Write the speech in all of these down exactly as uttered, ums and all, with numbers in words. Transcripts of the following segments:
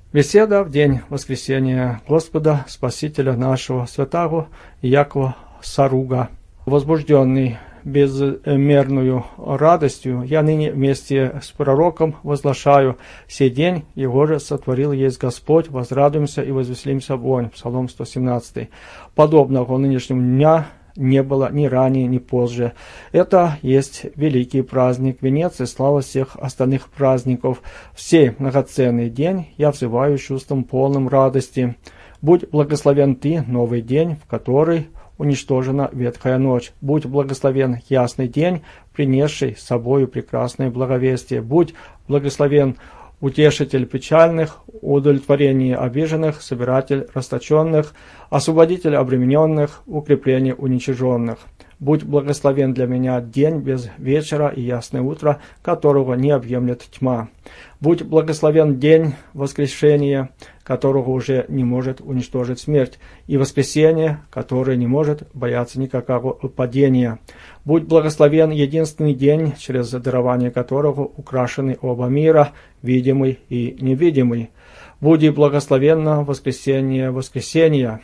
Беседа в день воскресения Господа, Спасителя нашего, святаго Якова Саруга. Возбужденный безмерную радостью, я ныне вместе с пророком возглашаю: сей день его же сотворил есть Господь, возрадуемся и возвеселимся в Онь. Псалом сто семнадцатый. Подобного нынешнему дня не было ни ранее, ни позже. Это есть великий праздник, венец и слава всех остальных праздников. В сей многоценный день я взываю чувством полным радости. Будь благословен ты, новый день, в который уничтожена ветхая ночь. Будь благословен ясный день, принесший с собою прекрасное благовестие. Будь благословен утешитель печальных, удовлетворение обиженных, собиратель расточенных, освободитель обремененных, укрепление уничиженных. Будь благословен для меня день без вечера и ясное утро, которого не объемлет тьма. Будь благословен день воскрешения, которого уже не может уничтожить смерть, и воскресенье, которое не может бояться никакого падения. Будь благословен единственный день, через дарование которого украшены оба мира, видимый и невидимый. Будь благословенно воскресенье воскресения,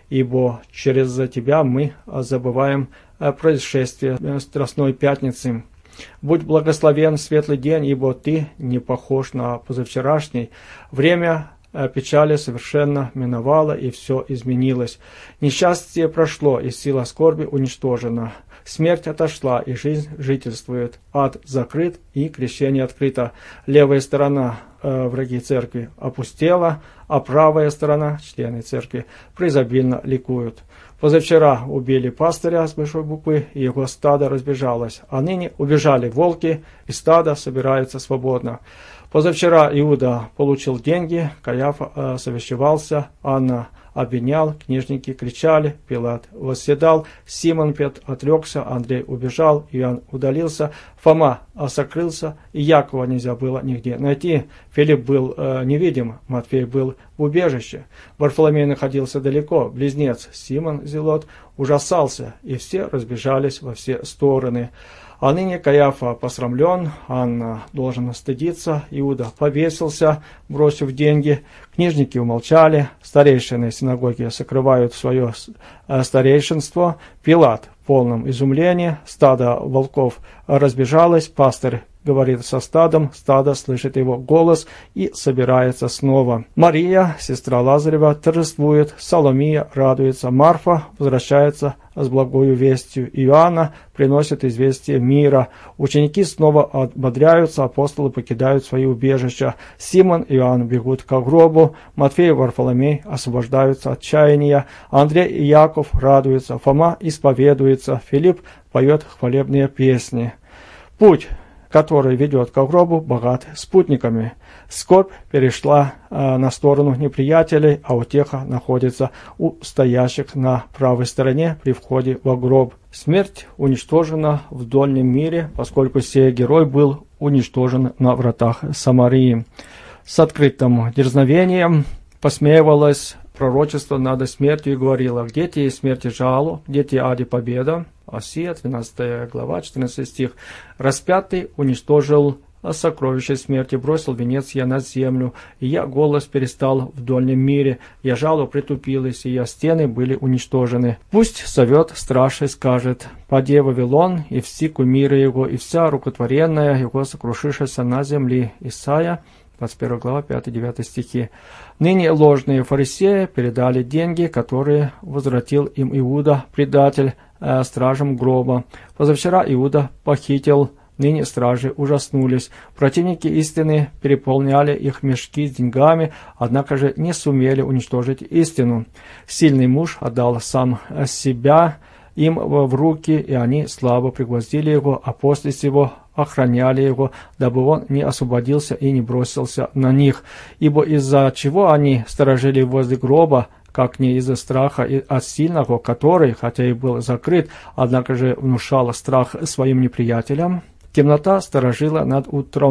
ибо через тебя мы забываем происшествие Страстной Пятницы. Будь благословен светлый день, ибо ты не похож на позавчерашний. Время печали совершенно миновало, и все изменилось. Несчастье прошло, и сила скорби уничтожена. Смерть отошла, и жизнь жительствует. Ад закрыт, и крещение открыто. Левая сторона, э, враги церкви, опустела, а правая сторона, члены церкви, преизобильно ликуют. Позавчера убили пастыря с большой буквы, и его стадо разбежалось, а ныне убежали волки, и стадо собирается свободно. Позавчера Иуда получил деньги, Каяфа э, совещевался, Анна обвинял, книжники кричали, Пилат восседал, Симон Петр отрекся, Андрей убежал, Иоанн удалился, Фома сокрылся, и Якова нельзя было нигде найти. Филипп был э, невидим, Матфей был в убежище, Варфоломей находился далеко, близнец Симон Зелот ужасался, и все разбежались во все стороны. А ныне Каяфа посрамлен, Анна должен стыдиться, Иуда повесился, бросив деньги, книжники умолчали, старейшины синагоги сокрывают свое старейшинство, Пилат в полном изумлении, стадо волков разбежалось, пастырь говорит со стадом, стадо слышит его голос и собирается снова. Мария, сестра Лазарева, торжествует, Соломия радуется, Марфа возвращается с благою вестью, Иоанна приносит известие мира. Ученики снова ободряются, апостолы покидают свои убежища. Симон и Иоанн бегут к гробу, Матфей и Варфоломей освобождаются от чаяния, Андрей и Яков радуются, Фома исповедуется, Филипп поет хвалебные песни. Путь, который ведет к гробу, богат спутниками. Скорбь перешла э, на сторону неприятелей, а утеха находится у стоящих на правой стороне при входе в гроб. Смерть уничтожена в дольнем мире, поскольку сей герой был уничтожен на вратах Самарии. С открытым дерзновением посмеивалось пророчество над смертью и говорило: где те смерти жалу, где те ади победа. Осия, двенадцатая глава, четырнадцатый стих. Распятый уничтожил сокровище смерти, бросил венец я на землю, и я голос перестал в дольнем мире, я жало притупилось, и я стены были уничтожены. Пусть совет страшный скажет: паде Вавилон, и все кумиры его, и вся рукотворенная его сокрушившаяся на земле. Исайя, двадцать первая глава, пятый-девятый стихи. Ныне ложные фарисеи передали деньги, которые возвратил им Иуда, предатель, э, стражам гроба. Позавчера Иуда похитил, ныне стражи ужаснулись. Противники истины переполняли их мешки с деньгами, однако же не сумели уничтожить истину. Сильный муж отдал сам себя им в руки, и они слабо пригвоздили его, а после сего охраняли его, дабы он не освободился и не бросился на них. Ибо из-за чего они сторожили возле гроба, как не из-за страха от сильного, который, хотя и был закрыт, однако же внушал страх своим неприятелям? Темнота сторожила над утром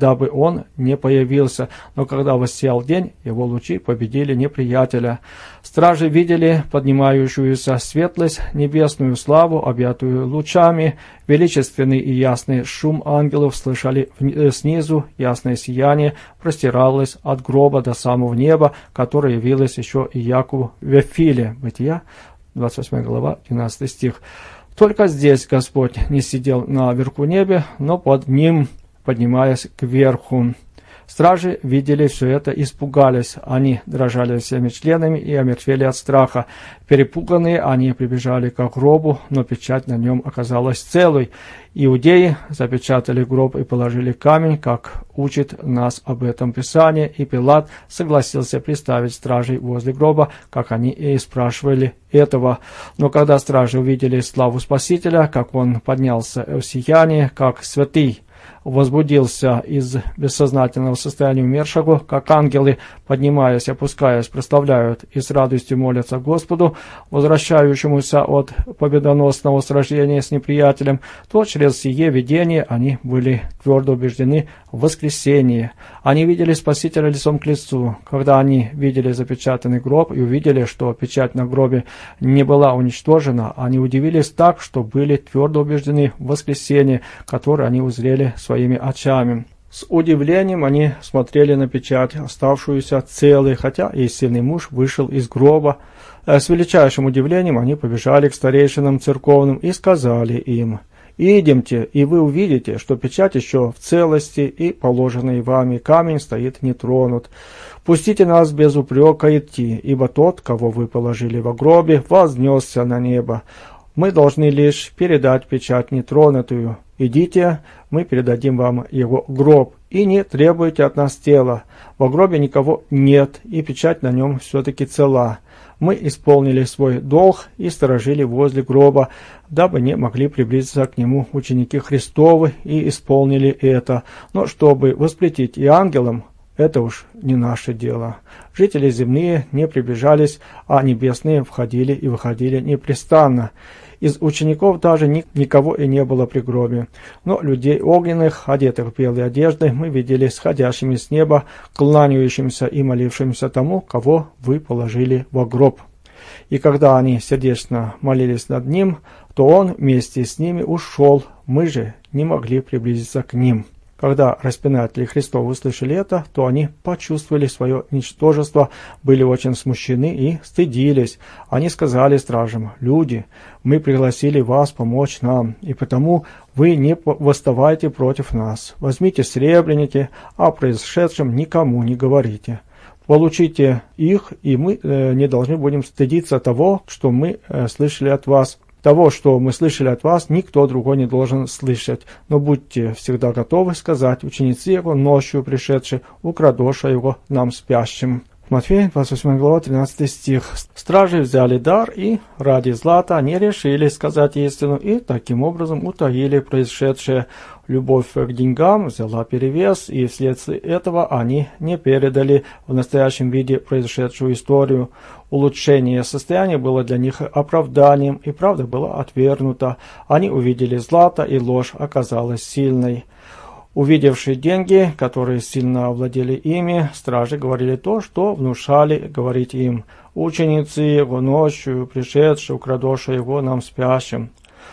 дабы он не появился. Но когда воссиял день, его лучи победили неприятеля. Стражи видели поднимающуюся светлость, небесную славу, объятую лучами, величественный и ясный шум ангелов слышали снизу, ясное сияние простиралось от гроба до самого неба, которое явилось еще и Якову в Вифиле. Бытия, двадцать восьмая глава, двенадцатый стих. Только здесь Господь не сидел наверху небе, но под ним, поднимаясь кверху. Стражи видели все это, испугались. Они дрожали всеми членами и омертвели от страха. Перепуганные, они прибежали к гробу, но печать на нем оказалась целой. Иудеи запечатали гроб и положили камень, как учит нас об этом Писание, и Пилат согласился приставить стражей возле гроба, как они и спрашивали этого. Но когда стражи увидели славу Спасителя, как он поднялся в сияние, как святый возбудился из бессознательного состояния умершего, как ангелы, поднимаясь, опускаясь, прославляют и с радостью молятся Господу, возвращающемуся от победоносного сражения с неприятелем, то через сие видение они были твердо убеждены в воскресении. Они видели Спасителя лицом к лицу. Когда они видели запечатанный гроб и увидели, что печать на гробе не была уничтожена, они удивились так, что были твердо убеждены в воскресении, которое они узрели своими очами. С удивлением они смотрели на печать, оставшуюся целой, хотя и сильный муж вышел из гроба. С величайшим удивлением они побежали к старейшинам церковным и сказали им: «Идемте, и вы увидите, что печать еще в целости, и положенный вами камень стоит нетронут. Пустите нас без упрека идти, ибо тот, кого вы положили во гробе, вознесся на небо. Мы должны лишь передать печать нетронутую. Идите, мы передадим вам его гроб, и не требуйте от нас тела. Во гробе никого нет, и печать на нем все-таки цела. Мы исполнили свой долг и сторожили возле гроба, дабы не могли приблизиться к нему ученики Христовы, и исполнили это. Но чтобы воспретить и ангелам, это уж не наше дело. Жители земные не приближались, а небесные входили и выходили непрестанно. Из учеников даже ни, никого и не было при гробе. Но людей огненных, одетых в белые одежды, мы видели сходящими с неба, кланяющимся и молившимся тому, кого вы положили во гроб. И когда они сердечно молились над ним, то он вместе с ними ушел, мы же не могли приблизиться к ним». Когда распинатели Христова услышали это, то они почувствовали свое ничтожество, были очень смущены и стыдились. Они сказали стражам: «Люди, мы пригласили вас помочь нам, и потому вы не восставайте против нас. Возьмите сребреники, а о происшедшем никому не говорите. Получите их, и мы э, не должны будем стыдиться того, что мы э, слышали от вас». Того, что мы слышали от вас, никто другой не должен слышать. Но будьте всегда готовы сказать: ученицы его, ночью пришедшие, украдоша его нам спящим. Матфея, двадцать восьмая глава, тринадцатый стих. Стражи взяли дар и ради злата не решили сказать истину, и таким образом утаили происшедшее. Любовь к деньгам взяла перевес, и вследствие этого они не передали в настоящем виде произошедшую историю. Улучшение состояния было для них оправданием, и правда была отвергнута. Они увидели злато, и ложь оказалась сильной. Увидевшие деньги, которые сильно овладели ими, стражи говорили то, что внушали говорить им: «Ученицы его ночью пришедшие, украдоша его нам спящим».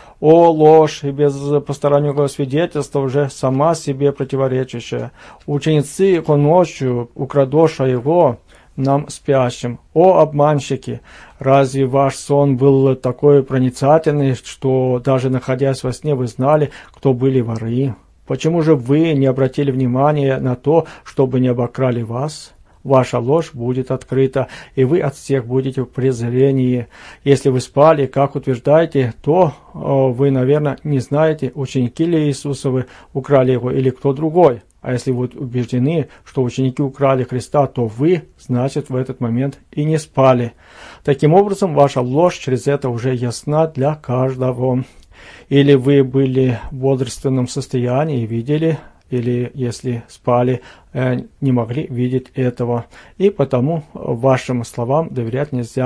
О, ложь, и без постороннего свидетельства уже сама себе противоречащая. Ученицы его ночью, украдоша его нам спящим. О, обманщики! Разве ваш сон был такой проницательный, что даже находясь во сне вы знали, кто были воры? Почему же вы не обратили внимания на то, чтобы не обокрали вас? Ваша ложь будет открыта, и вы от всех будете в презрении. Если вы спали, как утверждаете, то о, вы, наверное, не знаете, ученики ли Иисусовы украли его или кто другой. А если вы убеждены, что ученики украли Христа, то вы, значит, в этот момент и не спали. Таким образом, ваша ложь через это уже ясна для каждого. Или вы были в бодрственном состоянии и видели, или, если спали, не могли видеть этого. И потому вашим словам доверять нельзя.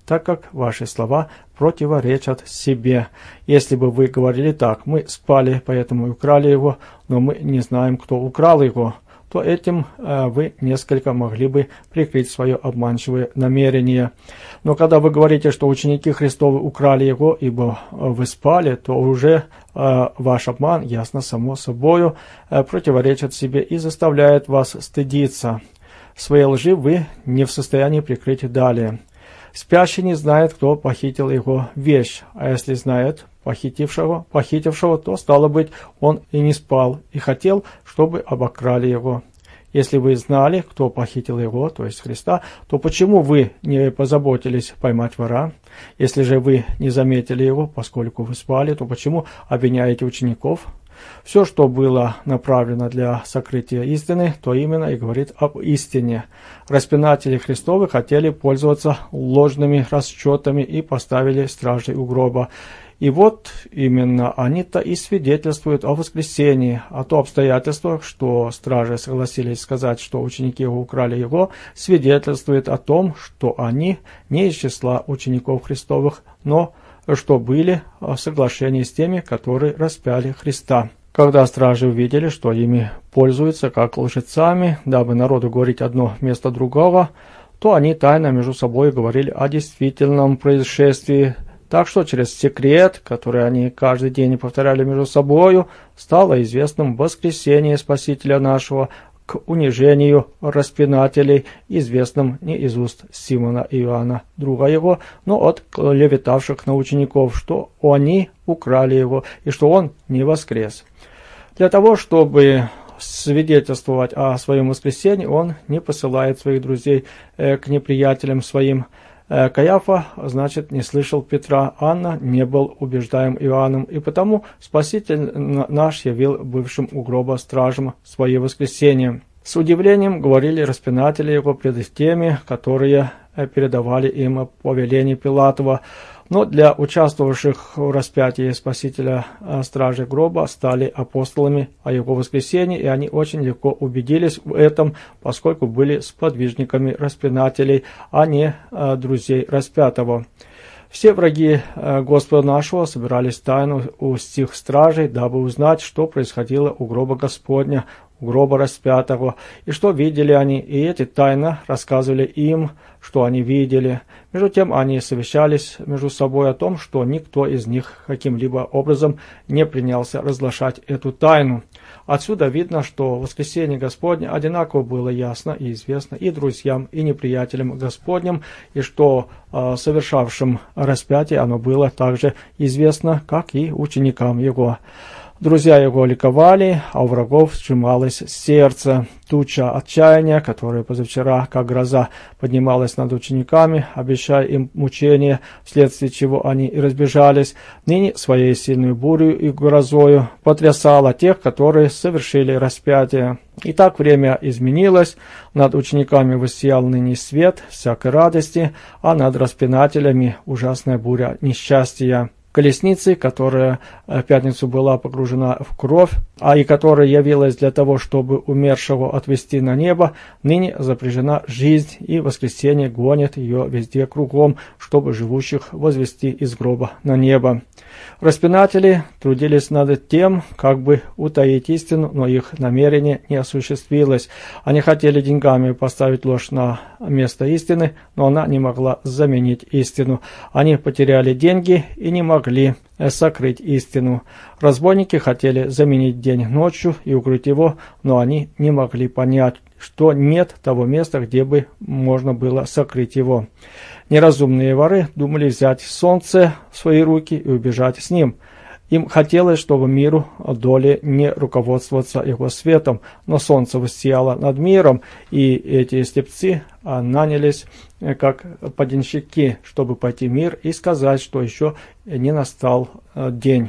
так как ваши слова противоречат себе. Если бы вы говорили так: мы спали, поэтому и украли его, но мы не знаем, кто украл его, то этим э, вы несколько могли бы прикрыть свое обманчивое намерение. Но когда вы говорите, что ученики Христовы украли его, ибо вы спали, то уже э, ваш обман, ясно само собою, э, противоречит себе и заставляет вас стыдиться. Своей лжи вы не в состоянии прикрыть далее. Спящий не знает, кто похитил его вещь, а если знает похитившего, похитившего, то, стало быть, он и не спал, и хотел, чтобы обокрали его. Если вы знали, кто похитил его, то есть Христа, то почему вы не позаботились поймать вора? Если же вы не заметили его, поскольку вы спали, то почему обвиняете учеников? Все, что было направлено для сокрытия истины, то именно и говорит об истине. Распинатели Христовы хотели пользоваться ложными расчетами и поставили стражей у гроба. И вот именно они-то и свидетельствуют о воскресении, а то обстоятельство, что стражи согласились сказать, что ученики его украли его, свидетельствует о том, что они не из числа учеников Христовых, но что были в соглашении с теми, которые распяли Христа. Когда стражи увидели, что ими пользуются как лжецами, дабы народу говорить одно вместо другого, то они тайно между собой говорили о действительном происшествии. Так что через секрет, который они каждый день повторяли между собою, стало известным воскресение Спасителя нашего к унижению распинателей, известным не из уст Симона и Иоанна, друга его, но от клеветавших на учеников, что они украли его и что он не воскрес. Для того, чтобы свидетельствовать о своем воскресении, он не посылает своих друзей э, к неприятелям своим. Э, Каяфа, значит, не слышал Петра, Анна не был убеждаем Иоанном, и потому Спаситель наш явил бывшим у гроба стражам свое воскресение. С удивлением говорили распинатели его пред теми, которые передавали им повеление Пилатова. Но для участвовавших в распятии Спасителя стражи гроба стали апостолами о его воскресении, и они очень легко убедились в этом, поскольку были сподвижниками распинателей, а не друзей распятого. Все враги Господа нашего собирались тайно у стих стражей, дабы узнать, что происходило у гроба Господня, у гроба распятого, и что видели они, и эти тайно рассказывали им, что они видели. Между тем они совещались между собой о том, что никто из них каким-либо образом не принялся разглашать эту тайну. Отсюда видно, что воскресение Господне одинаково было ясно и известно и друзьям, и неприятелям Господним, и что э, совершавшим распятие оно было также известно, как и ученикам его. Друзья его ликовали, а у врагов сжималось сердце. Туча отчаяния, которая позавчера, как гроза, поднималась над учениками, обещая им мучения, вследствие чего они и разбежались, ныне своей сильной бурей и грозою потрясала тех, которые совершили распятие. И так время изменилось, над учениками воссиял ныне свет всякой радости, а над распинателями ужасная буря несчастья. Колесницы, которая в пятницу была погружена в кровь, а и которая явилась для того, чтобы умершего отвести на небо, ныне запряжена жизнь, и воскресение гонит ее везде кругом, чтобы живущих возвести из гроба на небо. Распинатели трудились над тем, как бы утаить истину, но их намерение не осуществилось. Они хотели деньгами поставить ложь на место истины, но она не могла заменить истину. Они потеряли деньги и не могли сокрыть истину. Разбойники хотели заменить день ночью и укрыть его, но они не могли понять, что нет того места, где бы можно было сокрыть его. Неразумные воры думали взять солнце в свои руки и убежать с ним. Им хотелось, чтобы миру доли не руководствоваться его светом, но солнце воссияло над миром, и эти слепцы нанялись как поденщики, чтобы пойти в мир и сказать, что еще не настал день.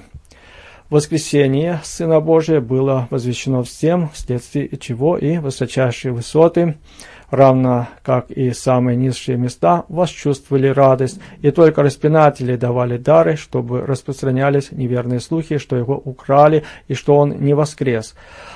Воскресение Сына Божия было возвещено всем, вследствие чего и высочайшие высоты, равно как и самые низшие места, восчувствовали радость, и только распинатели давали дары, чтобы распространялись неверные слухи, что его украли и что он не воскрес.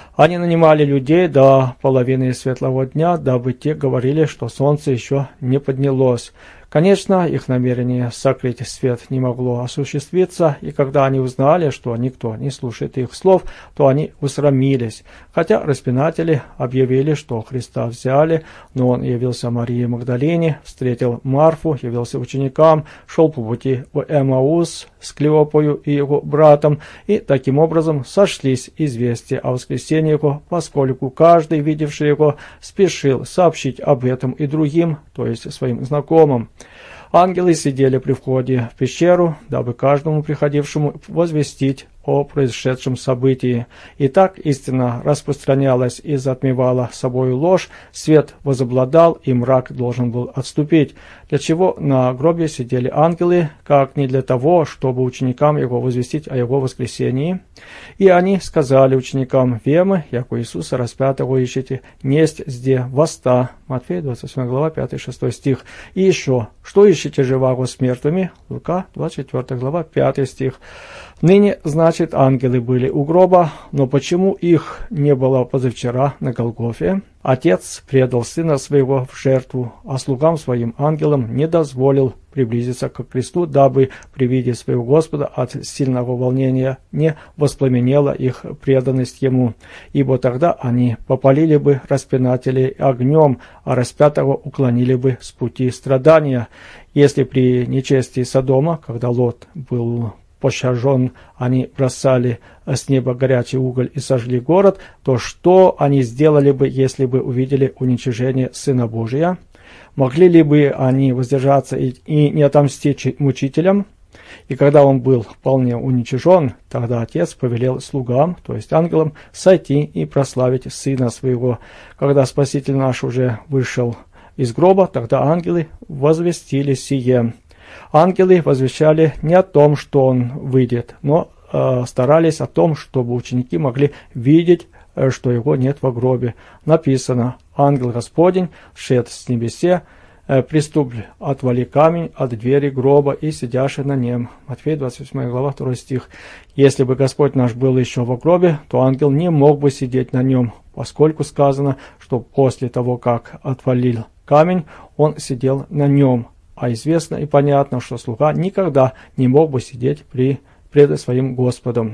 Они нанимали людей до половины светлого дня, дабы те говорили, что солнце еще не поднялось. Конечно, их намерение сокрыть свет не могло осуществиться, и когда они узнали, что никто не слушает их слов, то они усрамились. Хотя распинатели объявили, что Христа взяли, но он явился Марии Магдалине, встретил Марфу, явился ученикам, шел по пути в Эмаус с Клеопою и его братом, и таким образом сошлись известия о воскресении его, поскольку каждый, видевший его, спешил сообщить об этом и другим, то есть своим знакомым. Ангелы сидели при входе в пещеру, дабы каждому приходившему возвестить о происшедшем событии. И так истина распространялась и затмевала собою ложь, свет возобладал, и мрак должен был отступить. Для чего на гробе сидели ангелы, как не для того, чтобы ученикам его возвестить о его воскресении? И они сказали ученикам: «Вемы, яко Иисуса распятого ищете, несть зде воста». Матфея двадцать восьмая глава, пятый-шестой стих. И еще: «Что ищете живаго с мертвыми?» Лука двадцать четвёртая глава, пятый стих. Ныне, значит, ангелы были у гроба, но почему их не было позавчера на Голгофе? Отец предал сына своего в жертву, а слугам своим ангелам не дозволил приблизиться к кресту, дабы при виде своего Господа от сильного волнения не воспламенела их преданность ему, ибо тогда они попалили бы распинателей огнем, а распятого уклонили бы с пути страдания. Если при нечестии Содома, когда Лот был пощажен, они бросали с неба горячий уголь и сожгли город, то что они сделали бы, если бы увидели уничижение Сына Божия? Могли ли бы они воздержаться и, и не отомстить мучителям? И когда он был вполне уничижен, тогда Отец повелел слугам, то есть ангелам, сойти и прославить Сына Своего. Когда Спаситель наш уже вышел из гроба, тогда ангелы возвестили сие. Ангелы возвещали не о том, что он выйдет, но э, старались о том, чтобы ученики могли видеть, э, что его нет во гробе. Написано: «Ангел Господень, шед с небесе, э, приступ, отвали камень от двери гроба и сидяши на нем». Матфея двадцать восьмая глава, второй стих. Если бы Господь наш был еще во гробе, то ангел не мог бы сидеть на нем, поскольку сказано, что после того, как отвалил камень, он сидел на нем. А известно и понятно, что слуга никогда не мог бы сидеть при, пред своим Господом.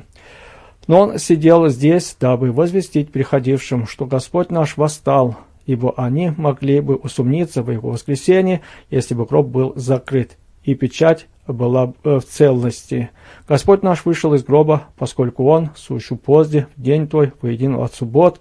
Но он сидел здесь, дабы возвестить приходившим, что Господь наш восстал, ибо они могли бы усомниться в его воскресении, если бы гроб был закрыт, и печать была в целости. Господь наш вышел из гроба, поскольку он, сущу позде, в день той, воедино от суббот,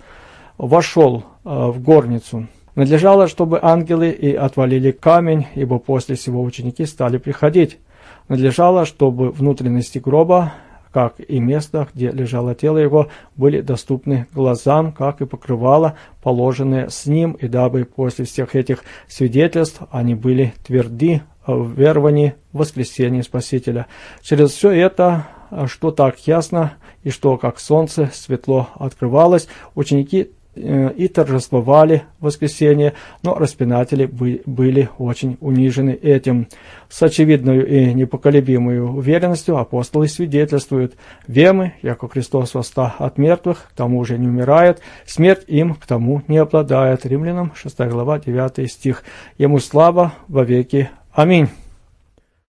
вошел в горницу. Надлежало, чтобы ангелы и отвалили камень, ибо после сего ученики стали приходить. Надлежало, чтобы внутренности гроба, как и место, где лежало тело его, были доступны глазам, как и покрывало, положенное с ним, и дабы после всех этих свидетельств они были тверды в веровании в воскресение Спасителя. Через все это, что так ясно, и что как солнце светло открывалось, ученики и торжествовали воскресение, но распинатели были очень унижены этим. С очевидной и непоколебимой уверенностью апостолы свидетельствуют: «Вемы, яко Христос восста от мертвых, к тому же не умирает, смерть им к тому не обладает». Римлянам шестая глава, девятый стих. Ему слава во веки. Аминь.